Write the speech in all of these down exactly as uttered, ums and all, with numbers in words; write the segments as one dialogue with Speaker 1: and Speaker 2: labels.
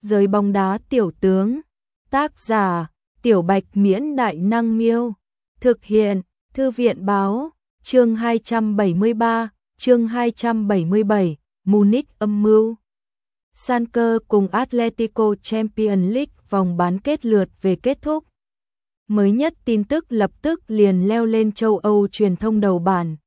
Speaker 1: Giới bóng đá tiểu tướng. Tác giả: Tiểu Bạch Miễn Đại Năng Miêu. Thực hiện: Thư viện Báo. Chương hai trăm bảy mươi ba, chương hai trăm bảy mươi bảy, Munich âm mưu. Schalke cùng Atletico Champions League vòng bán kết lượt về kết thúc. Mới nhất tin tức lập tức liền leo lên châu Âu truyền thông đầu bản.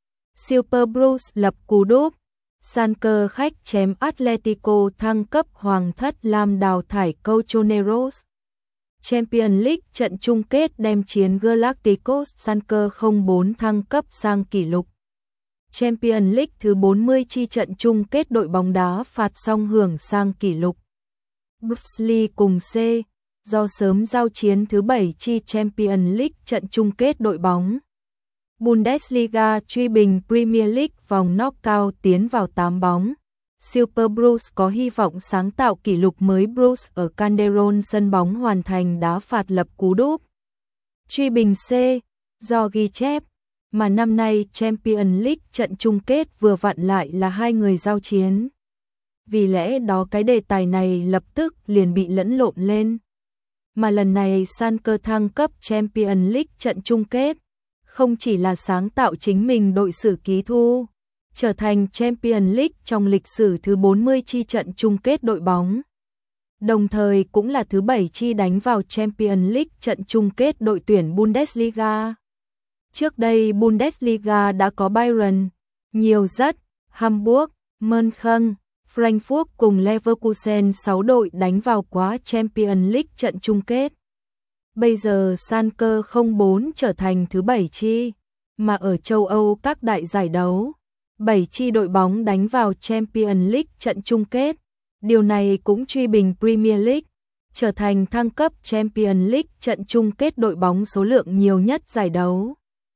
Speaker 1: Super Blues lập cú đúp. Schalke khách chém Atletico thăng cấp hoàng thất Lam đào thải Colchoneros. Champions League trận chung kết đem chiến Galacticos Schalke không bốn thăng cấp sang kỷ lục. Champions League thứ bốn mươi chi trận chung kết đội bóng đá phạt song hưởng sang kỷ lục. Bundesliga cùng C, do sớm giao chiến thứ bảy chi Champions League trận chung kết đội bóng. Bundesliga truy bình Premier League vòng knockout tiến vào tám bóng. Super Blues có hy vọng sáng tạo kỷ lục mới. Blues ở Calderón sân bóng hoàn thành đá phạt lập cú đúp. Truy bình C, do ghi chép, mà năm nay Champions League trận chung kết vừa vặn lại là hai người giao chiến. Vì lẽ đó cái đề tài này lập tức liền bị lẫn lộn lên. Mà lần này Schalke thăng cấp Champions League trận chung kết, không chỉ là sáng tạo chính mình đội sử ký thu, trở thành Champions League trong lịch sử thứ bốn mươi chi trận chung kết đội bóng. Đồng thời cũng là thứ bảy chi đánh vào Champions League trận chung kết đội tuyển Bundesliga. Trước đây Bundesliga đã có Bayern, nhiều rất, Hamburg, Mönchen, Frankfurt cùng Leverkusen sáu đội đánh vào quá Champions League trận chung kết. Bây giờ Schalke không bốn trở thành thứ bảy chi, mà ở châu Âu các đại giải đấu, bảy chi đội bóng đánh vào Champions League trận chung kết. Điều này cũng truy bình Premier League, trở thành thăng cấp Champions League trận chung kết đội bóng số lượng nhiều nhất giải đấu.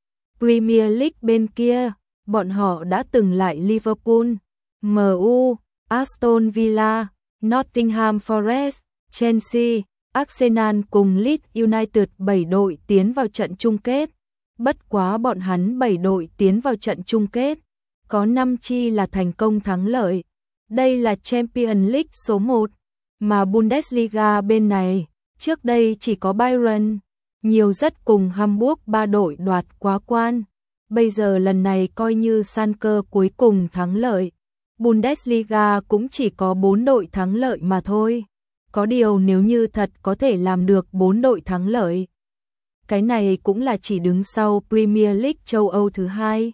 Speaker 1: Premier League bên kia, bọn họ đã từng lại Liverpool, em u, Aston Villa, Nottingham Forest, Chelsea, Arsenal cùng Leeds United bảy đội tiến vào trận chung kết. Bất quá bọn hắn bảy đội tiến vào trận chung kết, có năm chi là thành công thắng lợi. Đây là Champions League số một, mà Bundesliga bên này, trước đây chỉ có Bayern, nhiều rất cùng Hamburg ba đội đoạt quá quan. Bây giờ lần này coi như Schalke cuối cùng thắng lợi. Bundesliga cũng chỉ có bốn đội thắng lợi mà thôi. Có điều nếu như thật có thể làm được bốn đội thắng lợi, cái này cũng là chỉ đứng sau Premier League châu Âu thứ hai.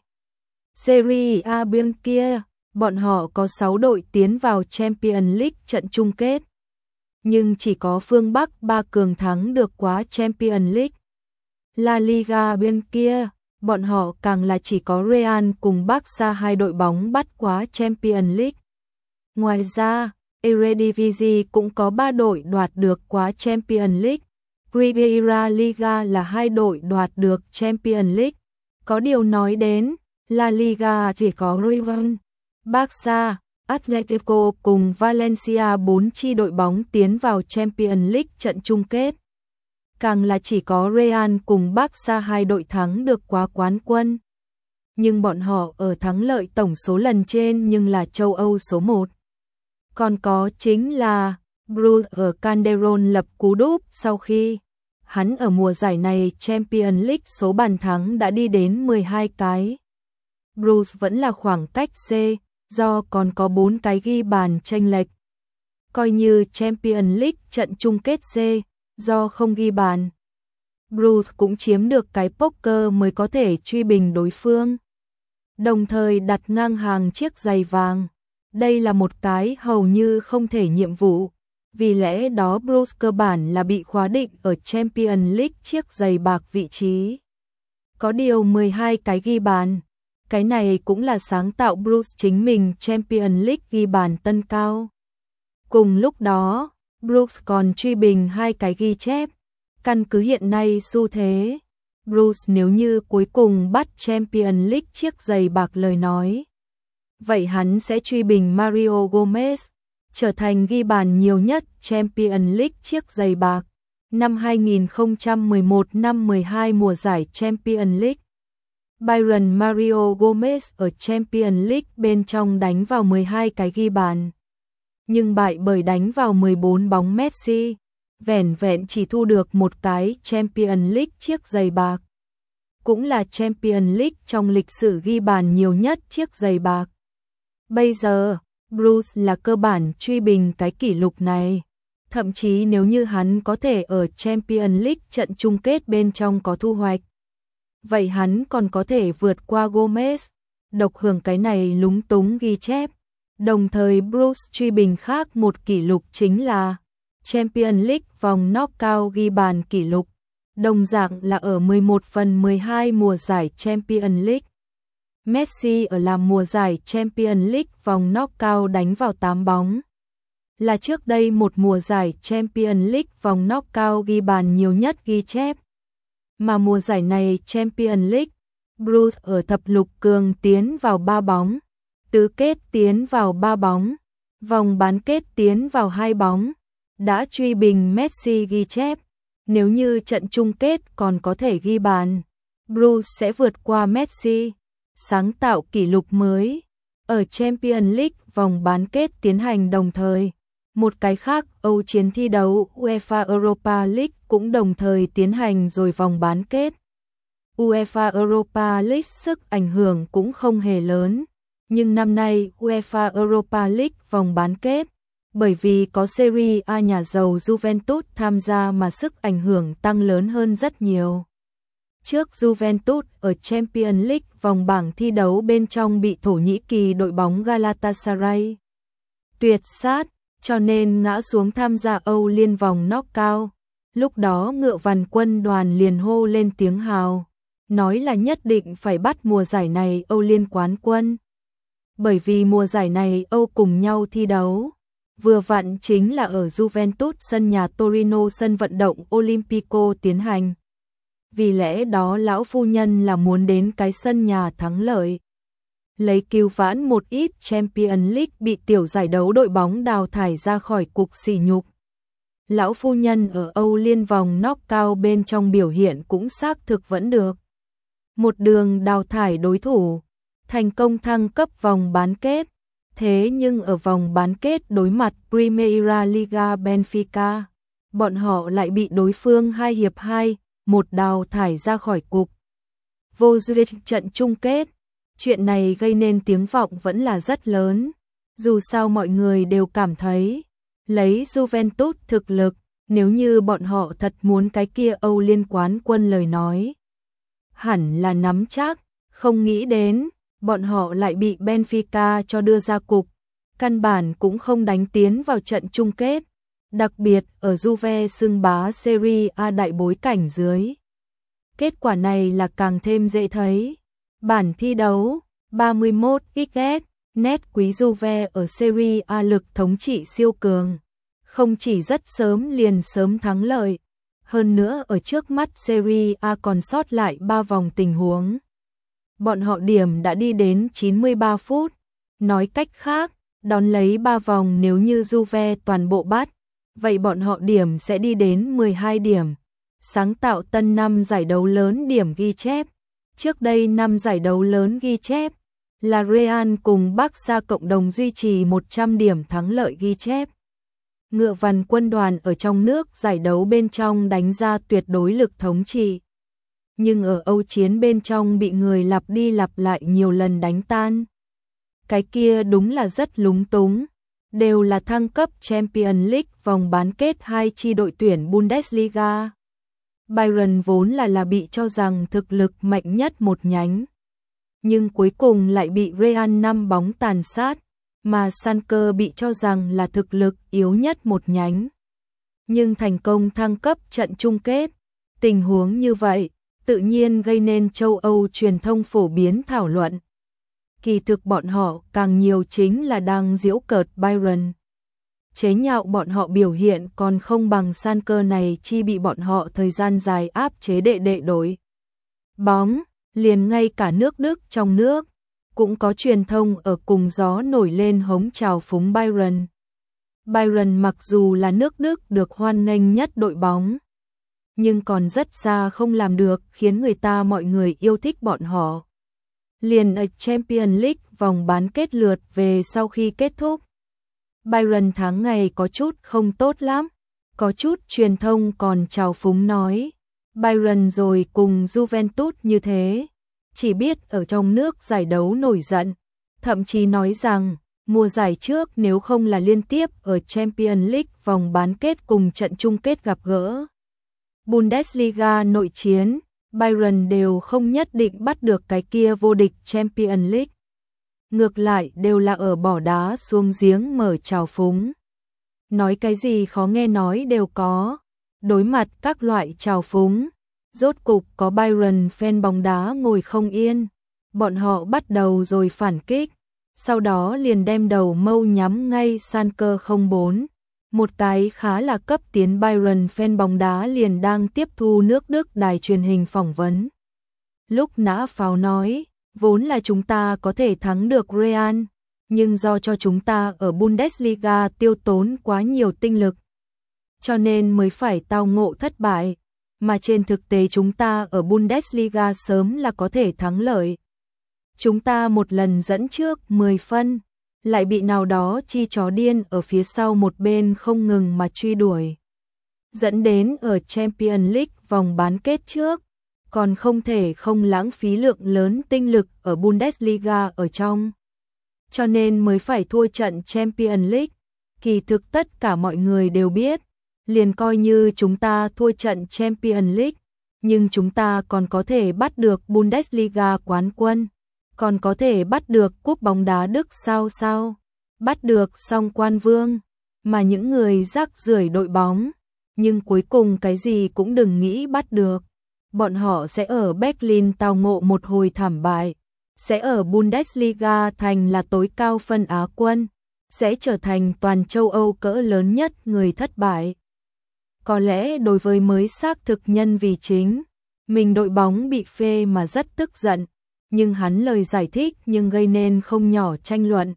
Speaker 1: Serie A bên kia, bọn họ có sáu đội tiến vào Champions League trận chung kết. Nhưng chỉ có phương Bắc ba cường thắng được quá Champions League. La Liga bên kia, bọn họ càng là chỉ có Real cùng Barca hai đội bóng bắt quá Champions League. Ngoài ra, Eredivisie cũng có ba đội đoạt được quá Champions League. Primera Liga là hai đội đoạt được Champions League. Có điều nói đến, La Liga chỉ có Real, Barca, Atletico cùng Valencia bốn chi đội bóng tiến vào Champions League trận chung kết. Càng là chỉ có Real cùng Barca hai đội thắng được quá quán quân. Nhưng bọn họ ở thắng lợi tổng số lần trên nhưng là châu Âu số một. Còn có chính là Bruce ở Calderón lập cú đúp sau khi hắn ở mùa giải này Champions League số bàn thắng đã đi đến mười hai cái. Bruce vẫn là khoảng cách C, do còn có bốn cái ghi bàn chênh lệch. Coi như Champions League trận chung kết C, do không ghi bàn, Bruce cũng chiếm được cái poker mới có thể truy bình đối phương. Đồng thời đặt ngang hàng chiếc giày vàng. Đây là một cái hầu như không thể nhiệm vụ. Vì lẽ đó Bruce cơ bản là bị khóa định ở Champions League chiếc giày bạc vị trí. Có điều mười hai cái ghi bàn. Cái này cũng là sáng tạo Bruce chính mình Champions League ghi bàn tân cao. Cùng lúc đó, Bruce còn truy bình hai cái ghi chép. Căn cứ hiện nay xu thế, Bruce nếu như cuối cùng bắt Champions League chiếc giày bạc lời nói, vậy hắn sẽ truy bình Mario Gomez, trở thành ghi bàn nhiều nhất Champions League chiếc giày bạc năm hai nghìn không trăm mười một năm mười hai mùa giải Champions League. Bayern Mario Gomez ở Champions League bên trong đánh vào mười hai cái ghi bàn. nhưng bại bởi đánh vào mười bốn bóng Messi, vẻn vẹn chỉ thu được một cái Champions League chiếc giày bạc. Cũng là Champions League trong lịch sử ghi bàn nhiều nhất chiếc giày bạc. Bây giờ, Bruce là cơ bản truy bình cái kỷ lục này. Thậm chí nếu như hắn có thể ở Champions League trận chung kết bên trong có thu hoạch, vậy hắn còn có thể vượt qua Gomez, độc hưởng cái này lúng túng ghi chép. Đồng thời Bruce truy bình khác một kỷ lục chính là Champions League vòng knockout ghi bàn kỷ lục, đồng dạng là ở mười một phần mười hai mùa giải Champions League. Messi ở làm mùa giải Champions League vòng knockout đánh vào tám bóng. Là trước đây một mùa giải Champions League vòng knockout ghi bàn nhiều nhất ghi chép. Mà mùa giải này Champions League, Bruce ở thập lục cường tiến vào ba bóng, tứ kết tiến vào ba bóng, vòng bán kết tiến vào hai bóng, đã truy bình Messi ghi chép. Nếu như trận chung kết còn có thể ghi bàn, Bruce sẽ vượt qua Messi, sáng tạo kỷ lục mới. Ở Champions League vòng bán kết tiến hành đồng thời, một cái khác Âu chiến thi đấu UEFA Europa League cũng đồng thời tiến hành rồi vòng bán kết. UEFA Europa League sức ảnh hưởng cũng không hề lớn, nhưng năm nay UEFA Europa League vòng bán kết, bởi vì có Serie A nhà giàu Juventus tham gia mà sức ảnh hưởng tăng lớn hơn rất nhiều. Trước Juventus ở Champions League vòng bảng thi đấu bên trong bị Thổ Nhĩ Kỳ đội bóng Galatasaray tuyệt sát, cho nên ngã xuống tham gia Âu Liên vòng knockout. Lúc đó Ngựa Vằn quân đoàn liền hô lên tiếng hào, nói là nhất định phải bắt mùa giải này Âu Liên quán quân. Bởi vì mùa giải này Âu cùng nhau thi đấu, vừa vặn chính là ở Juventus sân nhà Torino sân vận động Olimpico tiến hành. Vì lẽ đó lão phu nhân là muốn đến cái sân nhà thắng lợi, lấy cứu vãn một ít Champions League bị tiểu giải đấu đội bóng đào thải ra khỏi cục sỉ nhục. Lão phu nhân ở Âu Liên vòng knockout bên trong biểu hiện cũng xác thực vẫn được. Một đường đào thải đối thủ, thành công thăng cấp vòng bán kết. Thế nhưng ở vòng bán kết đối mặt Primeira Liga Benfica, bọn họ lại bị đối phương hai hiệp hai, một đào thải ra khỏi cục vô địch trận chung kết. Chuyện này gây nên tiếng vọng vẫn là rất lớn. Dù sao mọi người đều cảm thấy, lấy Juventus thực lực, nếu như bọn họ thật muốn cái kia Âu Liên quán quân lời nói, hẳn là nắm chắc, không nghĩ đến, bọn họ lại bị Benfica cho đưa ra cục, căn bản cũng không đánh tiến vào trận chung kết, đặc biệt ở Juve xưng bá Serie A đại bối cảnh dưới. Kết quả này là càng thêm dễ thấy. Bản thi đấu ba mươi mốt x S, nét quý Juve ở Serie A lực thống trị siêu cường, không chỉ rất sớm liền sớm thắng lợi, hơn nữa ở trước mắt Serie A còn sót lại ba vòng tình huống. Bọn họ điểm đã đi đến chín mươi ba phút, nói cách khác, đón lấy ba vòng nếu như Juve toàn bộ bắt, vậy bọn họ điểm sẽ đi đến mười hai điểm, sáng tạo tân năm giải đấu lớn điểm ghi chép. Trước đây năm giải đấu lớn ghi chép là Real cùng Barca cộng đồng duy trì một trăm điểm thắng lợi ghi chép. Ngựa Vằn quân đoàn ở trong nước giải đấu bên trong đánh ra tuyệt đối lực thống trị, nhưng ở Âu chiến bên trong bị người lặp đi lặp lại nhiều lần đánh tan. Cái kia đúng là rất lúng túng, đều là thăng cấp Champions League vòng bán kết hai chi đội tuyển Bundesliga. Bayern vốn là là bị cho rằng thực lực mạnh nhất một nhánh, nhưng cuối cùng lại bị Real năm bóng tàn sát, mà Schalke bị cho rằng là thực lực yếu nhất một nhánh, nhưng thành công thăng cấp trận chung kết. Tình huống như vậy, tự nhiên gây nên châu Âu truyền thông phổ biến thảo luận. Kỳ thực bọn họ càng nhiều chính là đang giễu cợt Bayern, chế nhạo bọn họ biểu hiện còn không bằng Schalke này chi bị bọn họ thời gian dài áp chế đệ đệ đội bóng, liền ngay cả nước Đức trong nước cũng có truyền thông ở cùng gió nổi lên hống chào phúng Bayern. Bayern mặc dù là nước Đức được hoan nghênh nhất đội bóng, nhưng còn rất xa không làm được khiến người ta mọi người yêu thích bọn họ. Liền ở Champions League vòng bán kết lượt về sau khi kết thúc, Bayern tháng ngày có chút không tốt lắm. Có chút truyền thông còn trào phúng nói, Bayern rồi cùng Juventus như thế, chỉ biết ở trong nước giải đấu nổi giận, thậm chí nói rằng mùa giải trước nếu không là liên tiếp ở Champions League vòng bán kết cùng trận chung kết gặp gỡ Bundesliga nội chiến, Bayern đều không nhất định bắt được cái kia vô địch Champions League. Ngược lại đều là ở bỏ đá xuống giếng mở trào phúng. Nói cái gì khó nghe nói đều có. Đối mặt các loại trào phúng, rốt cục có Bayern fan bóng đá ngồi không yên. Bọn họ bắt đầu rồi phản kích, sau đó liền đem đầu mâu nhắm ngay Schalke không bốn. Một cái khá là cấp tiến Bayern fan bóng đá liền đang tiếp thu nước Đức đài truyền hình phỏng vấn. Lúc nã pháo nói, vốn là chúng ta có thể thắng được Real, nhưng do cho chúng ta ở Bundesliga tiêu tốn quá nhiều tinh lực, cho nên mới phải tao ngộ thất bại, mà trên thực tế chúng ta ở Bundesliga sớm là có thể thắng lợi. Chúng ta một lần dẫn trước mười phân, lại bị nào đó chi chó điên ở phía sau một bên không ngừng mà truy đuổi. Dẫn đến ở Champions League vòng bán kết trước, còn không thể không lãng phí lượng lớn tinh lực ở Bundesliga ở trong. Cho nên mới phải thua trận Champions League. Kỳ thực tất cả mọi người đều biết, liền coi như chúng ta thua trận Champions League, nhưng chúng ta còn có thể bắt được Bundesliga quán quân, còn có thể bắt được cúp bóng đá Đức sao sao, bắt được song quan vương, mà những người rác rưởi đội bóng, nhưng cuối cùng cái gì cũng đừng nghĩ bắt được. Bọn họ sẽ ở Berlin tao ngộ một hồi thảm bại, sẽ ở Bundesliga thành là tối cao phân Á quân, sẽ trở thành toàn châu Âu cỡ lớn nhất người thất bại. Có lẽ đối với mới xác thực nhân vì chính, mình đội bóng bị phê mà rất tức giận, nhưng hắn lời giải thích nhưng gây nên không nhỏ tranh luận.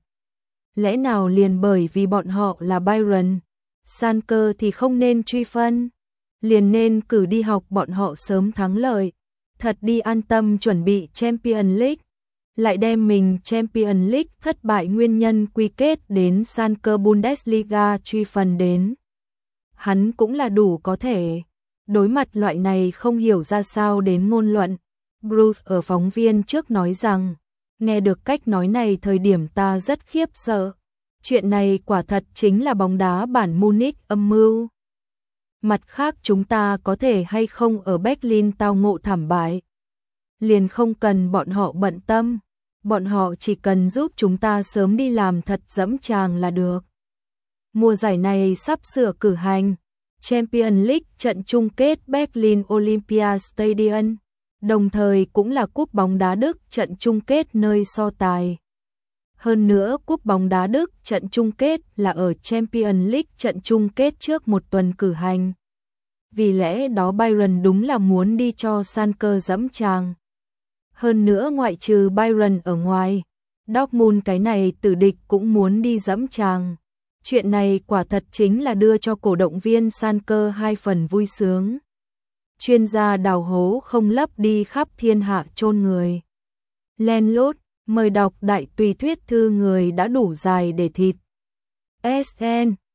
Speaker 1: Lẽ nào liền bởi vì bọn họ là Bayern, Schalke thì không nên truy phân, liền nên cử đi học bọn họ sớm thắng lợi, thật đi an tâm chuẩn bị Champions League, lại đem mình Champions League thất bại nguyên nhân quy kết đến Schalke Bundesliga truy phần đến. Hắn cũng là đủ có thể. Đối mặt loại này không hiểu ra sao đến ngôn luận, Bruce ở phóng viên trước nói rằng, nghe được cách nói này thời điểm ta rất khiếp sợ. Chuyện này quả thật chính là bóng đá bản Munich âm mưu. Mặt khác chúng ta có thể hay không ở Berlin tao ngộ thảm bại, liền không cần bọn họ bận tâm, bọn họ chỉ cần giúp chúng ta sớm đi làm thật dẫm chàng là được. Mùa giải này sắp sửa cử hành Champions League trận chung kết Berlin Olympia Stadium, đồng thời cũng là cúp bóng đá Đức trận chung kết nơi so tài. Hơn nữa cúp bóng đá Đức trận chung kết là ở Champions League trận chung kết trước một tuần cử hành. Vì lẽ đó Bayern đúng là muốn đi cho Schalke dẫm chàng. Hơn nữa ngoại trừ Bayern ở ngoài, Dortmund cái này tử địch cũng muốn đi dẫm chàng. Chuyện này quả thật chính là đưa cho cổ động viên Schalke hai phần vui sướng. Chuyên gia đào hố không lấp đi khắp thiên hạ chôn người. Len lút, mời đọc đại tùy thuyết thư người đã đủ dài để thịt. ét en